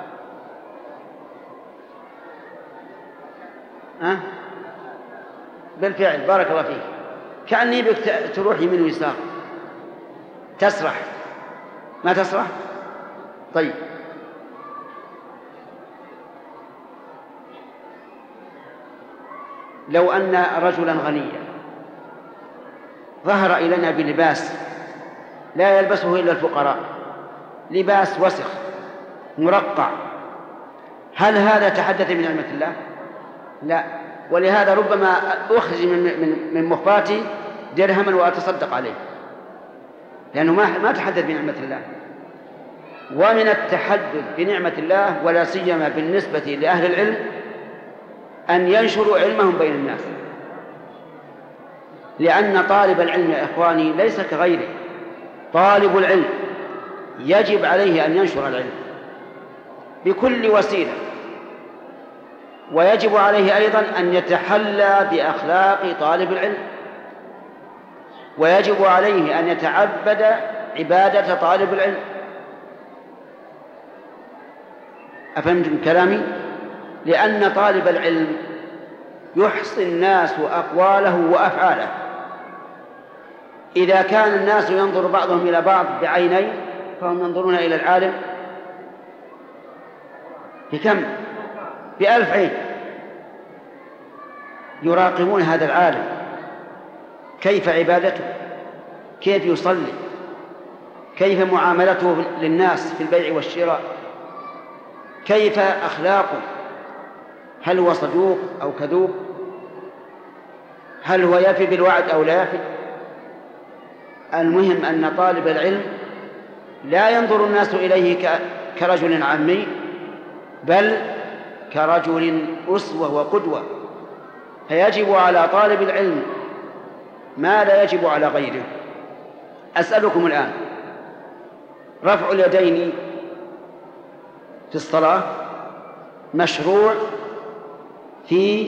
ها؟ بالفعل. بارك الله فيك. كأني بك تروح يمين ويسار تسرح. ما تسرح؟ طيب. لو أن رجلا غنيا ظهر إلينا بلباس لا يلبسه إلا الفقراء، لباس وسخ مرقع، هل هذا تحدث من نعمة الله؟ لا. ولهذا ربما أخرج من من من مخباتي درهما وأتصدق عليه، لأنه ما ما تحدث بنعمة الله. ومن التحدث بنعمة الله ولا سيما بالنسبة لأهل العلم أن ينشروا علمهم بين الناس، لأن طالب العلم يا إخواني ليس كغيره. طالب العلم يجب عليه أن ينشر العلم بكل وسيلة، ويجب عليه أيضا أن يتحلى بأخلاق طالب العلم، ويجب عليه أن يتعبد عبادة طالب العلم. أفهمتم كلامي؟ لأن طالب العلم يحصي الناس أقواله وأفعاله. إذا كان الناس ينظر بعضهم إلى بعض بعينين فهم ينظرون إلى العالم بكم؟ بألف عين، يراقبون هذا العالم كيف عبادته، كيف يصلي، كيف معاملته للناس في البيع والشراء، كيف أخلاقه، هل هو صدوق أو كذوب، هل هو يفي بالوعد أو لا يفي. المهم أن طالب العلم لا ينظر الناس إليه كرجل عامي، بل كرجل أسوة وقدوة. فيجب على طالب العلم ما لا يجب على غيره. أسألكم الآن، رفع اليدين في الصلاة مشروع في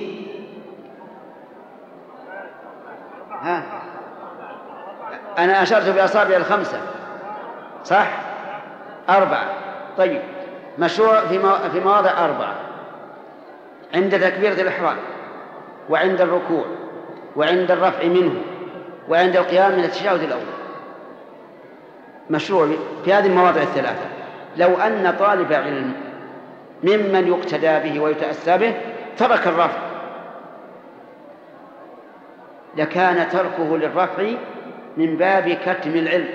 ها أنا أشرت بأصابع الخمسة صح؟ أربعة. طيب، مشروع في مواضع أربعة: عند تكبيرة الإحرام، وعند الركوع، وعند الرفع منه، وعند القيام من التشهد الأول. مشروع في هذه المواضع الثلاثة. لو أن طالب علم ممن يقتدى به ويتأسى به ترك الرفع لكان تركه للرفع من باب كتم العلم،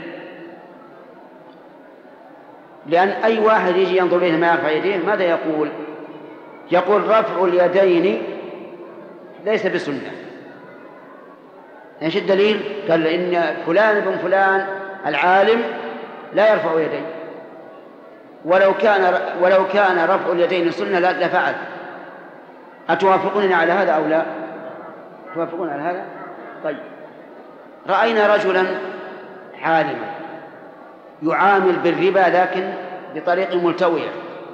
لأن أي واحد يجي ينظر إليه ما يرفع يديه ماذا يقول؟ يقول رفع اليدين ليس بسنة. ايش الدليل؟ قال إن فلان بن فلان العالم لا يرفع يديه، ولو كان ولو كان رفع اليدين سنة لفعل. أتوافقونني على هذا أو لا؟ توافقون على هذا؟ طيب، رأينا رجلا عالما يعامل بالربا لكن بطريق ملتوية.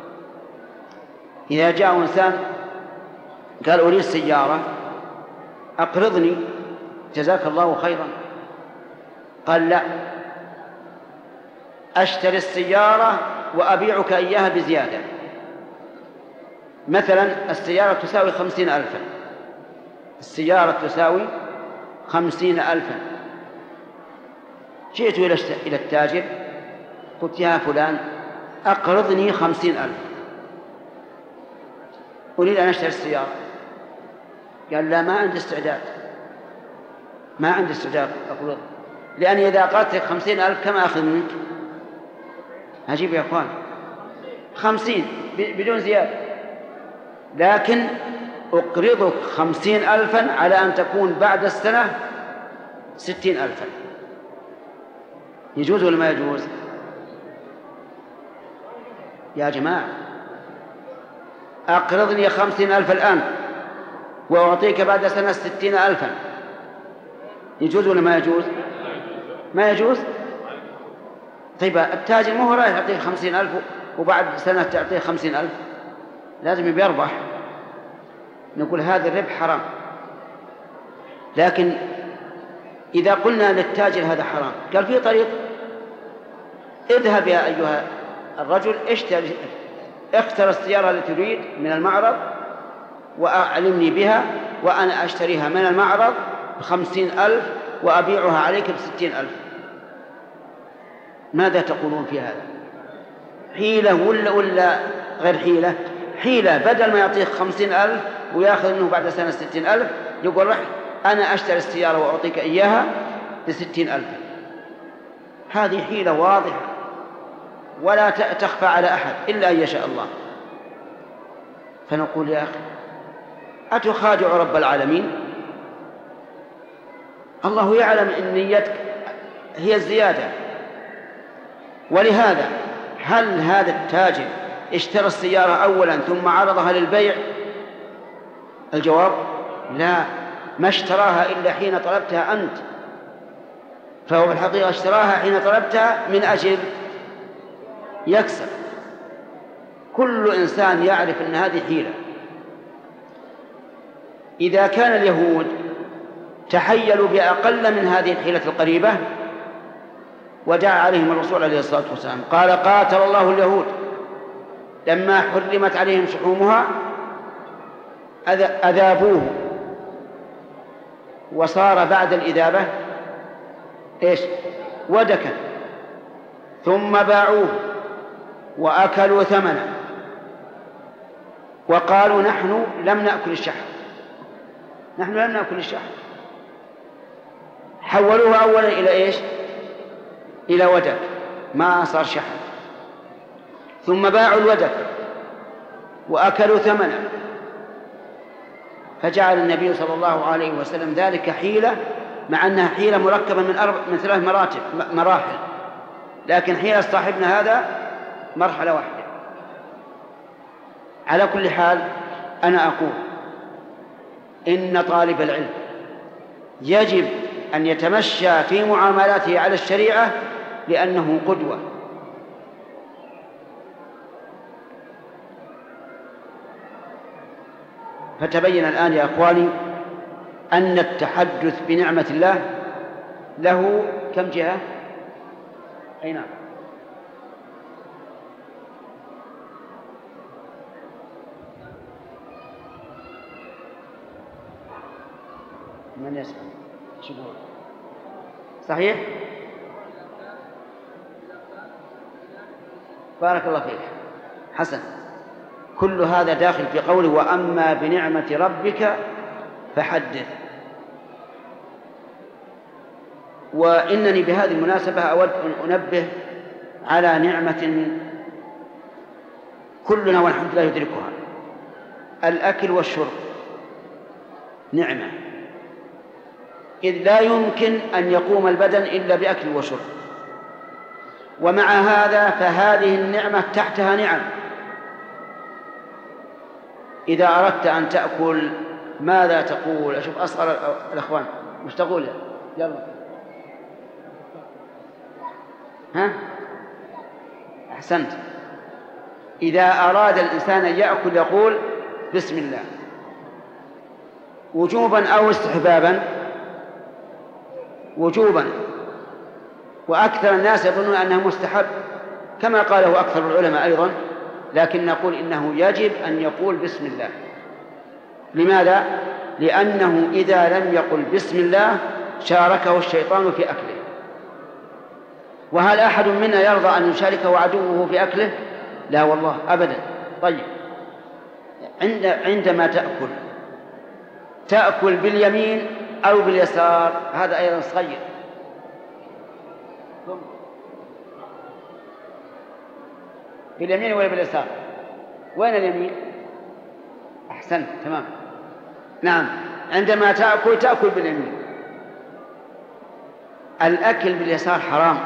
إذا جاء إنسان قال أريد سيارة أقرضني جزاك الله خيرا، قال لا، أشتري السيارة وأبيعك إياها بزيادة. مثلا السيارة تساوي خمسين ألفا، السيارة تساوي خمسين ألفا. جئت إلى التاجر قلت يا فلان أقرضني خمسين ألف، أريد أن أشتري السيارة. قال لا، ما عندي استعداد، ما عندي استعداد أقرض، لأن إذا قلت خمسين ألف كم أخذ منك؟ عجيب يا أخوان، خمسين بدون زيادة، لكن أقرضك خمسين ألفا على أن تكون بعد السنة ستين ألفا. يجوز ولا ما يجوز يا جماعة؟ أقرضني خمسين ألف الآن وأعطيك بعد سنة ستين ألفا، يجوز ولا ما يجوز؟ ما يجوز. طيب التاجر مو هو رايح يعطيه خمسين ألف وبعد سنة تعطيه خمسين ألف، لازم يربح. نقول هذا الربح حرام. لكن إذا قلنا للتاجر هذا حرام، قال في طريق، اذهب يا أيها الرجل اشتري اختر السيارة التي تريد من المعرض وأعلمني بها، وأنا أشتريها من المعرض بخمسين ألف وأبيعها عليك بستين ألف. ماذا تقولون في هذا؟ حيلة ولا ولا غير حيلة؟ حيلة، بدل ما يعطيك خمسين ألف ويأخذ منه بعد سنة ستين ألف، يقول رح أنا أشتري السيارة وأعطيك إياها بستين ألف. هذه حيلة واضحة ولا تخفى على أحد إلا أن يشاء الله. فنقول يا أخي أتخادع رب العالمين؟ الله يعلم أن نيتك هي الزيادة. ولهذا هل هذا التاجر اشترى السيارة أولا ثم عرضها للبيع؟ الجواب لا، ما اشتراها إلا حين طلبتها أنت، فهو في الحقيقة اشتراها حين طلبتها من أجل يكسب. كل إنسان يعرف أن هذه حيلة. إذا كان اليهود تحيلوا بأقل من هذه الحيلة القريبة ودعا عليهم الرسول عليه الصلاة والسلام قال قاتل الله اليهود، لما حرمت عليهم شحومها أذابوه، وصار بعد الإذابة إيش؟ ودكا، ثم باعوه وأكلوا ثمنه وقالوا نحن لم نأكل الشحم، نحن لم نأكل الشحم. حولوه أولا إلى إيش؟ إلى ودك، ما صار شحم، ثم باعوا الودك وأكلوا ثمنه. فجعل النبي صلى الله عليه وسلم ذلك حيلة، مع أنها حيلة مركبة من أربع من ثلاث مراتب مراحل، لكن حيلة صاحبنا هذا مرحلة واحدة. على كل حال أنا أقول إن طالب العلم يجب أن يتمشى في معاملاته على الشريعة لأنه قدوة. فتبين الآن يا أخواني أن التحدث بنعمة الله له كم جهة؟ أي نعم، من يسمع شكرا صحيح؟ بارك الله فيك، حسن. كل هذا داخل في قوله وأما بنعمة ربك فحدث. وإنني بهذه المناسبة أود أن أنبه على نعمة كلنا والحمد لله يدركها: الأكل والشرب نعمة، إذ لا يمكن أن يقوم البدن إلا بأكل وشرب. ومع هذا فهذه النعمة تحتها نعم. إذا أردت أن تأكل ماذا تقول؟ أشوف أصغر الأخوان مش تقول؟ يلا ها؟ أحسنت. إذا أراد الإنسان أن يأكل يقول بسم الله، وجوبا أو استحبابا؟ وجوبا، وأكثر الناس يظنون أنه مستحب كما قاله أكثر العلماء أيضا، لكن نقول إنه يجب أن يقول بسم الله. لماذا؟ لأنه إذا لم يقل بسم الله شاركه الشيطان في أكله. وهل أحد منا يرضى أن يشاركه عدوه في أكله؟ لا والله أبدا. طيب، عند عندما تأكل تأكل باليمين أو باليسار؟ هذا أيضا صغير. باليمين ولا باليسار؟ وين اليمين؟ أحسنت، تمام، نعم. عندما تأكل تأكل باليمين. الأكل باليسار حرام.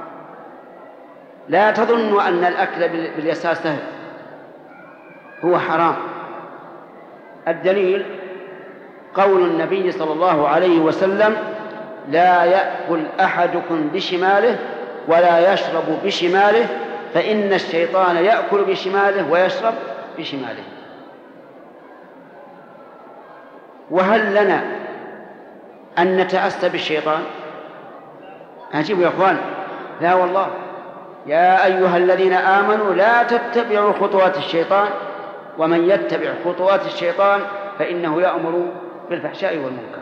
لا تظن أن الأكل باليسار سهل، هو حرام. الدليل قول النبي صلى الله عليه وسلم: لا يأكل أحدكم بشماله ولا يشرب بشماله، فإن الشيطان يأكل بشماله ويشرب بشماله. وهل لنا أن نتأسى بالشيطان؟ عجيب يا أخوان. لا والله، يا أيها الذين آمنوا لا تتبعوا خطوات الشيطان ومن يتبع خطوات الشيطان فإنه يأمر بالفحشاء والمنكر.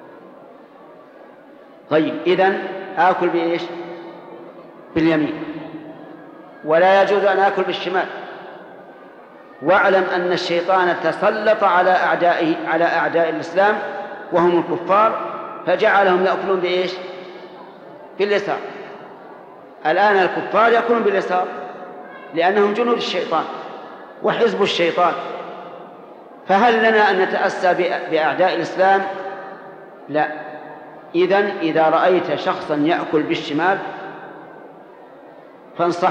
طيب إذن آكل بإيش؟ باليمين، ولا يجوز أن آكل بالشمال. واعلم أن الشيطان تسلط على أعدائه على أعداء الإسلام وهم الكفار فجعلهم يأكلون بإيش؟ باليسار. الآن الكفار يأكلون باليسار لأنهم جنود الشيطان وحزب الشيطان. فهل لنا أن نتأسى بأعداء الإسلام؟ لا. إذن إذا رأيت شخصا يأكل بالشمال فانصح،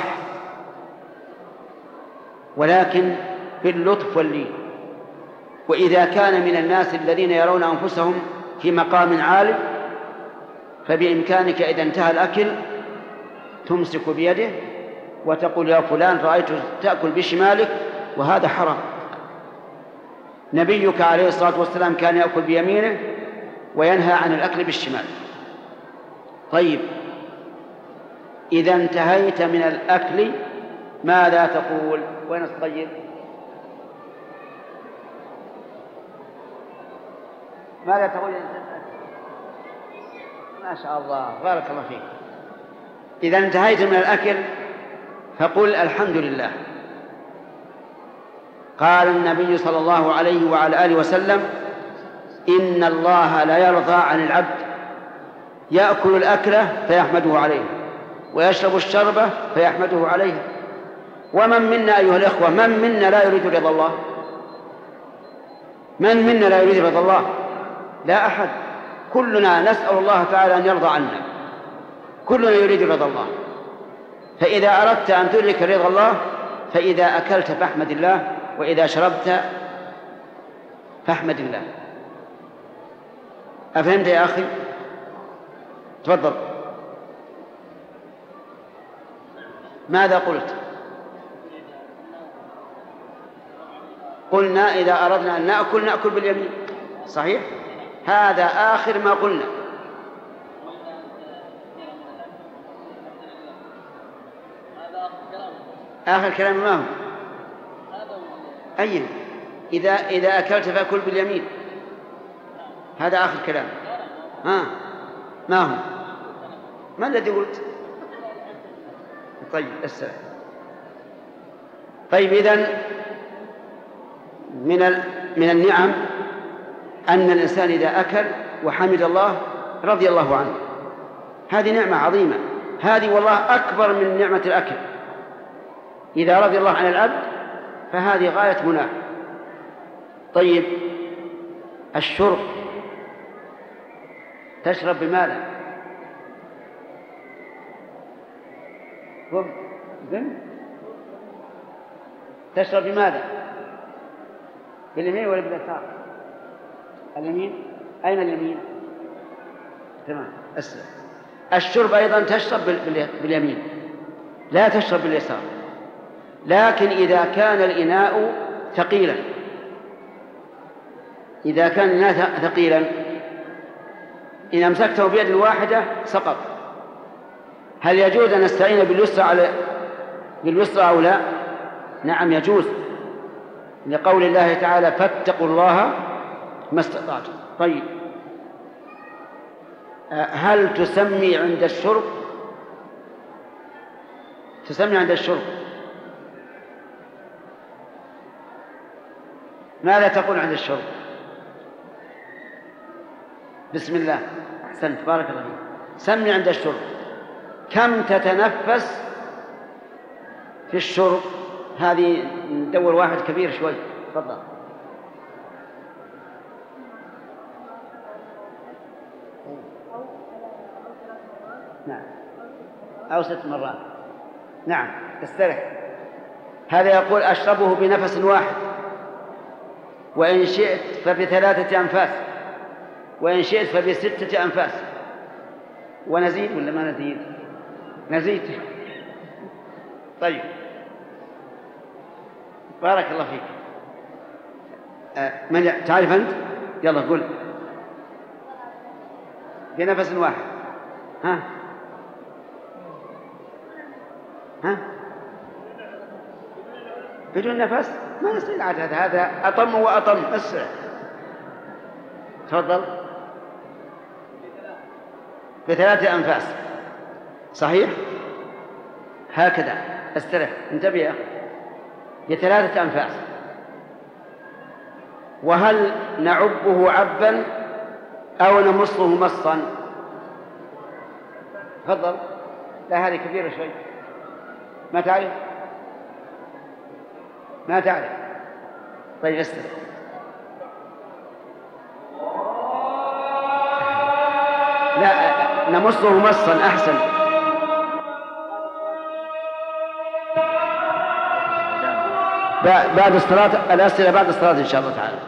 ولكن باللطف واللين. وإذا كان من الناس الذين يرون أنفسهم في مقام عالي فبإمكانك إذا انتهى الأكل تمسك بيده وتقول يا فلان رأيت تأكل بشمالك وهذا حرام. نبيك عليه الصلاة والسلام كان يأكل بيمينه وينهى عن الأكل بالشمال. طيب إذا انتهيت من الأكل ماذا تقول؟ وين الطيب؟ ماذا تقول؟ ما شاء الله، بارك الله فيك. إذا انتهيت من الأكل فقل الحمد لله. قال النبي صلى الله عليه وعلى آله وسلم إن الله لا يرضى عن العبد يأكل الأكلة فيحمده عليه ويشرب الشربة فيحمده عليه. ومن منا أيها الإخوة من منا لا يريد رضا الله؟ من منا لا يريد رضا الله؟ لا أحد. كلنا نسأل الله تعالى أن يرضى عنا، كلنا يريد رضا الله. فإذا أردت أن تدرك رضا الله فإذا أكلت فاحمد الله، وإذا شربت فاحمد الله. أفهمت يا أخي؟ تفضل. ماذا قلت؟ قلنا إذا أردنا أن نأكل نأكل باليمين، صحيح؟ هذا آخر ما قلنا. آخر كلام ما هو؟ أي إذا إذا أكلت فأكل باليمين، هذا آخر كلام. ها ما هو؟ ما الذي قلت؟ طيب السلام. طيب إذن من من النعم أن الإنسان إذا أكل وحمد الله رضي الله عنه، هذه نعمة عظيمة، هذه والله أكبر من نعمة الأكل. إذا رضي الله عن العبد فهذه غاية مناه. طيب الشرب تشرب بماذا؟ قم قم تشرب بماذا؟ باليمين ولا باليسار؟ اليمين. أين اليمين؟ تمام. السلام. الشرب أيضا تشرب باليمين، لا تشرب باليسار. لكن إذا كان الإناء ثقيلا، إذا كان الإناء ثقيلا إن أمسكته بيد واحدة سقط. هل يجوز أن نستعين باليسرى على باليسرى أو لا؟ نعم يجوز، لقول الله تعالى فاتقوا الله ما استطعتم. طيب هل تسمي عند الشرب؟ تسمي عند الشرب ماذا تقول عند الشرب؟ بسم الله. أحسنت، بارك الله فيك. سمي عند الشرب. كم تتنفس في الشرب؟ هذه ندور واحد كبير شوي. تفضل. نعم أو ست مرات. نعم استرح. هذا يقول أشربه بنفس واحد، وإن شئت فبثلاثة أنفاس، وإن شئت فبستة أنفاس. ونزيد ولا ما نزيد؟ نزيد. طيب بارك الله فيك. أه من تعرف أنت؟ يلا قل. بنفس واحد. ها ها بدون نفس ما يصير عدد، هذا أطم وأطم. اسرع تفضل. بثلاثة أنفاس صحيح، هكذا استرح انتبه يا أخي، بثلاثة أنفاس. وهل نعبه عبا أو نمصه مصا؟ تفضل. لا هذه كبيرة شوي. ما تعرف؟ ما تعرف؟ طيب استرح. لا نمصه مصا أحسن. بعد الصلاة الأسئلة، بعد الصلاة إن شاء الله تعالى.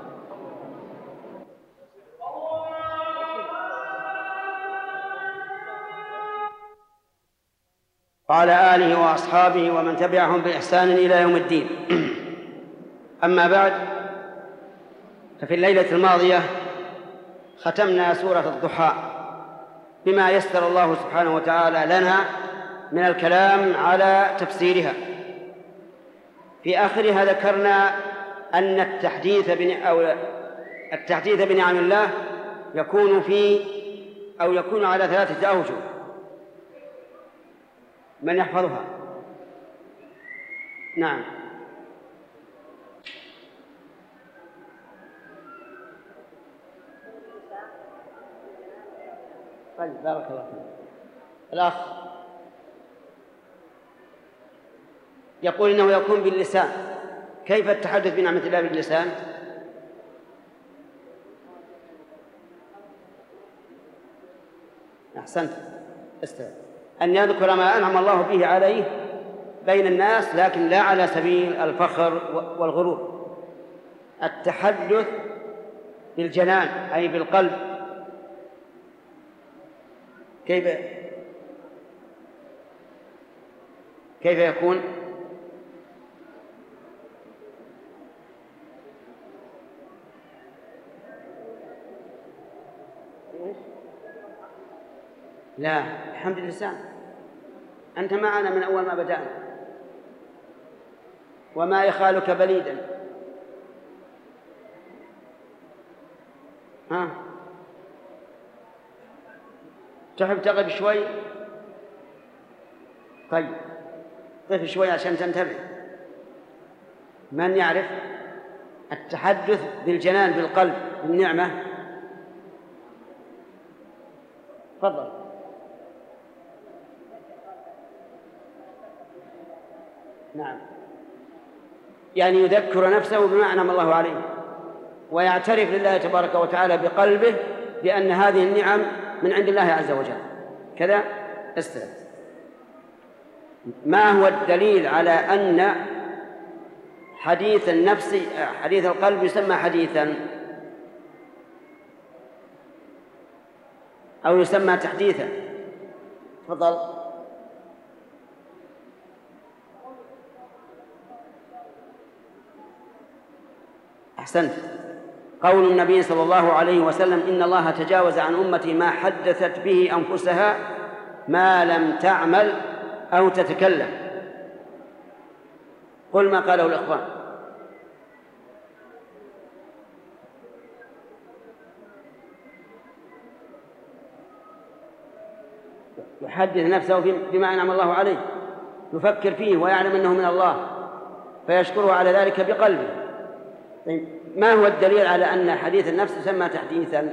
وعلى آله وأصحابه ومن تبعهم بإحسان إلى يوم الدين. أما بعد، ففي الليلة الماضية ختمنا سورة الضحى بما يسر الله سبحانه وتعالى لنا من الكلام على تفسيرها. في آخرها ذكرنا أن التحديث بن أو التحديث بنعم الله يكون في أو يكون على ثلاثة أوجه. من يحفظها؟ نعم. طيب بارك الله فيك. الأخ يقول إنه يكون باللسان. كيف التحدث بنعمة الله باللسان؟ أحسنت. استاذ أن يذكر ما أنعم الله به عليه بين الناس، لكن لا على سبيل الفخر والغرور. التحدث بالجنان أي بالقلب. كيف كيف يكون؟ لا الحمد لله، أنت معنا من أول ما بدأنا، وما يخالك بليدا. ها تحب تقف شوي؟ طيب قف شوي عشان تنتبه. من يعرف التحدث بالجنان بالقلب بالنعمة؟ تفضل. نعم، يعني يذكر نفسه بما أنعم الله عليه ويعترف لله تبارك وتعالى بقلبه بأن هذه النعم من عند الله عز وجل. كذا استلم. ما هو الدليل على أن حديث النفس حديث القلب يسمى حديثا أو يسمى تحديثا؟ تفضل. أحسنت. قول النبي صلى الله عليه وسلم: إن الله تجاوز عن أمتي ما حدثت به أنفسها ما لم تعمل أو تتكلم. قل ما قاله الإخوان. يحدث نفسه بما أنعم الله عليه، يفكر فيه ويعلم أنه من الله فيشكره على ذلك بقلبه. ما هو الدليل على أن حديث النفس يسمى تحديثا؟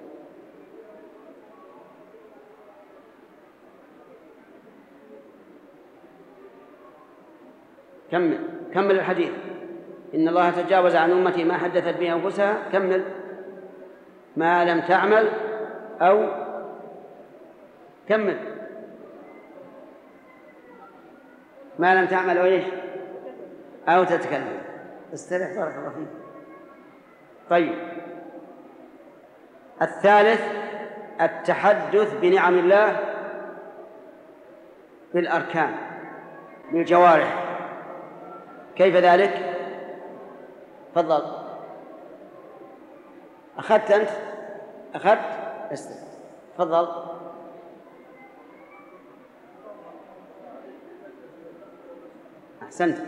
كمل كمل الحديث. إن الله تجاوز عن أمتي ما حدثت به أنفسها. كمل. ما لم تعمل أو كمل. ما لم تعمل أو إيش؟ أو تتكلم. استرح بارك الله فيك. طيب، الثالث التحدث بنعم الله بالأركان بالجوارح. كيف ذلك؟ تفضل. أخذت أنت؟ أخذت؟ استرح. تفضل. أحسنت.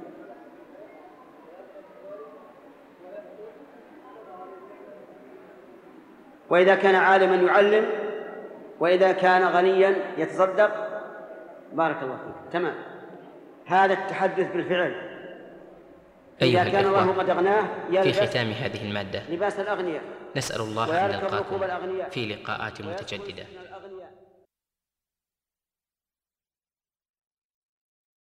وإذا كان عالما يعلم، وإذا كان غنيا يتصدق. بارك الله فيك. تمام. هذا التحدث بالفعل. أيها إذا كان الله قد أغناه في ختام هذه المادة لباس الأغنياء، نسأل الله أن نلقاكم في لقاءات متجددة.